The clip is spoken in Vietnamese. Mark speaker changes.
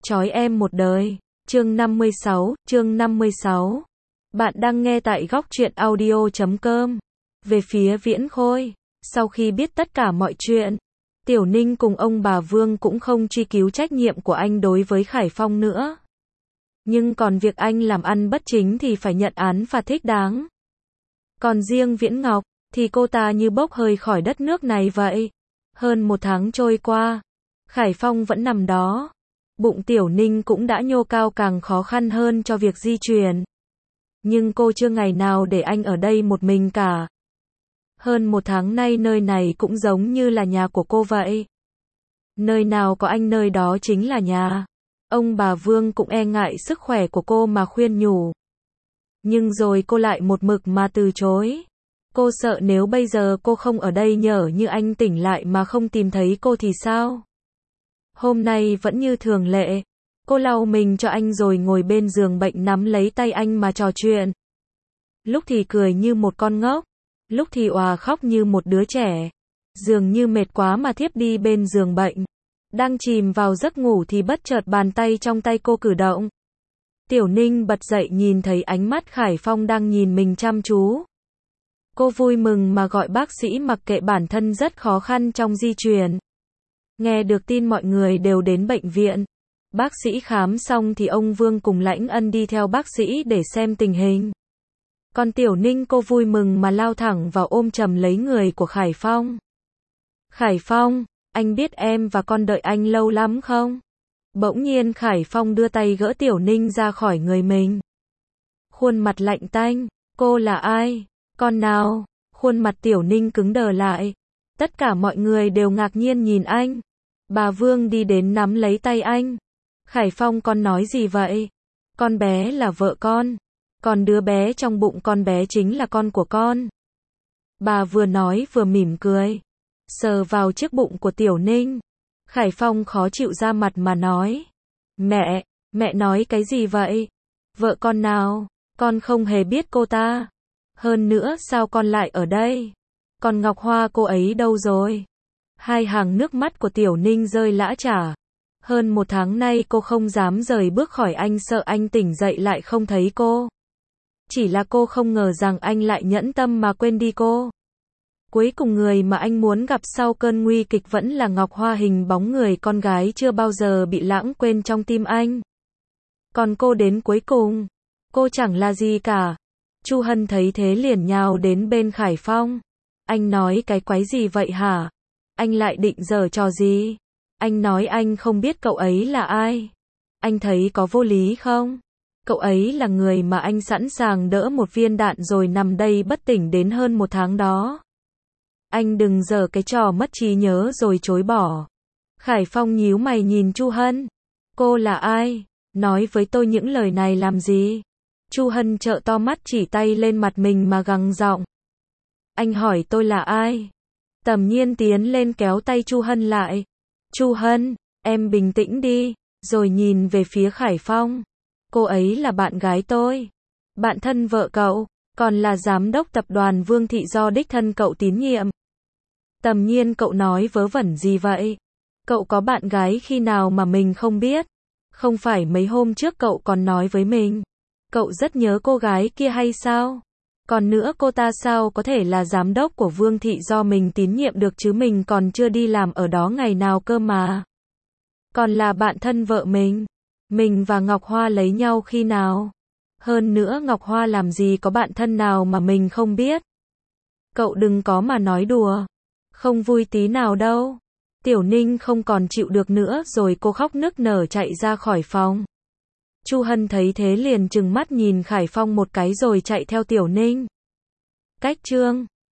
Speaker 1: Chói em một đời. Chương 56. Bạn đang nghe tại góc truyện audio.com. Về phía Viễn Khôi, sau khi biết tất cả mọi chuyện, Tiểu Ninh cùng ông bà Vương cũng không truy cứu trách nhiệm của anh đối với Khải Phong nữa. Nhưng còn việc anh làm ăn bất chính thì phải nhận án phạt thích đáng. Còn riêng Viễn Ngọc, thì cô ta như bốc hơi khỏi đất nước này vậy. Hơn một tháng trôi qua, Khải Phong vẫn nằm đó. Bụng Tiểu Ninh cũng đã nhô cao, càng khó khăn hơn cho việc di chuyển. Nhưng cô chưa ngày nào để anh ở đây một mình cả. Hơn một tháng nay nơi này cũng giống như là nhà của cô vậy. Nơi nào có anh nơi đó chính là nhà. Ông bà Vương cũng e ngại sức khỏe của cô mà khuyên nhủ. Nhưng rồi cô lại một mực mà từ chối. Cô sợ nếu bây giờ cô không ở đây nhỡ như anh tỉnh lại mà không tìm thấy cô thì sao? Hôm nay vẫn như thường lệ, cô lau mình cho anh rồi ngồi bên giường bệnh nắm lấy tay anh mà trò chuyện. Lúc thì cười như một con ngốc, lúc thì òa khóc như một đứa trẻ. Dường như mệt quá mà thiếp đi bên giường bệnh. Đang chìm vào giấc ngủ thì bất chợt bàn tay trong tay cô cử động. Tiểu Ninh bật dậy nhìn thấy ánh mắt Khải Phong đang nhìn mình chăm chú. Cô vui mừng mà gọi bác sĩ, mặc kệ bản thân rất khó khăn trong di chuyển. Nghe được tin mọi người đều đến bệnh viện. Bác sĩ khám xong thì ông Vương cùng Lãnh Ân đi theo bác sĩ để xem tình hình. Còn Tiểu Ninh cô vui mừng mà lao thẳng vào ôm chầm lấy người của Khải Phong. Khải Phong, anh biết em và con đợi anh lâu lắm không? Bỗng nhiên Khải Phong đưa tay gỡ Tiểu Ninh ra khỏi người mình. Khuôn mặt lạnh tanh, cô là ai? Con nào? Khuôn mặt Tiểu Ninh cứng đờ lại. Tất cả mọi người đều ngạc nhiên nhìn anh. Bà Vương đi đến nắm lấy tay anh. Khải Phong, con nói gì vậy? Con bé là vợ con. Còn đứa bé trong bụng con bé chính là con của con. Bà vừa nói vừa mỉm cười. Sờ vào chiếc bụng của Tiểu Ninh. Khải Phong khó chịu ra mặt mà nói. Mẹ nói cái gì vậy? Vợ con nào? Con không hề biết cô ta. Hơn nữa sao con lại ở đây? Còn Ngọc Hoa cô ấy đâu rồi? Hai hàng nước mắt của Tiểu Ninh rơi lã chả. Hơn một tháng nay cô không dám rời bước khỏi anh, sợ anh tỉnh dậy lại không thấy cô. Chỉ là cô không ngờ rằng anh lại nhẫn tâm mà quên đi cô. Cuối cùng người mà anh muốn gặp sau cơn nguy kịch vẫn là Ngọc Hoa, hình bóng người con gái chưa bao giờ bị lãng quên trong tim anh. Còn cô đến cuối cùng, cô chẳng là gì cả. Chu Hân thấy thế liền nhào đến bên Khải Phong. Anh nói cái quái gì vậy hả? Anh lại định giở trò gì? Anh nói anh không biết cậu ấy là ai. Anh thấy có vô lý không? Cậu ấy là người mà anh sẵn sàng đỡ một viên đạn rồi nằm đây bất tỉnh đến hơn một tháng đó. Anh đừng giở cái trò mất trí nhớ rồi chối bỏ. Khải Phong nhíu mày nhìn Chu Hân. Cô là ai? Nói với tôi những lời này làm gì? Chu Hân trợn to mắt chỉ tay lên mặt mình mà gằn giọng. Anh hỏi tôi là ai? Tầm Nhiên tiến lên kéo tay Chu Hân lại. Chu Hân, em bình tĩnh đi, rồi nhìn về phía Khải Phong. Cô ấy là bạn gái tôi. Bạn thân vợ cậu, còn là giám đốc tập đoàn Vương Thị do đích thân cậu tín nhiệm. Tầm Nhiên, cậu nói vớ vẩn gì vậy? Cậu có bạn gái khi nào mà mình không biết? Không phải mấy hôm trước cậu còn nói với mình. Cậu rất nhớ cô gái kia hay sao? Còn nữa, cô ta sao có thể là giám đốc của Vương Thị do mình tín nhiệm được chứ, mình còn chưa đi làm ở đó ngày nào cơ mà. Còn là bạn thân vợ mình. Mình và Ngọc Hoa lấy nhau khi nào? Hơn nữa Ngọc Hoa làm gì có bạn thân nào mà mình không biết. Cậu đừng có mà nói đùa. Không vui tí nào đâu. Tiểu Ninh không còn chịu được nữa rồi cô khóc nức nở chạy ra khỏi phòng. Chu Hân thấy thế liền trừng mắt nhìn Khải Phong một cái rồi chạy theo Tiểu Ninh. Cách chương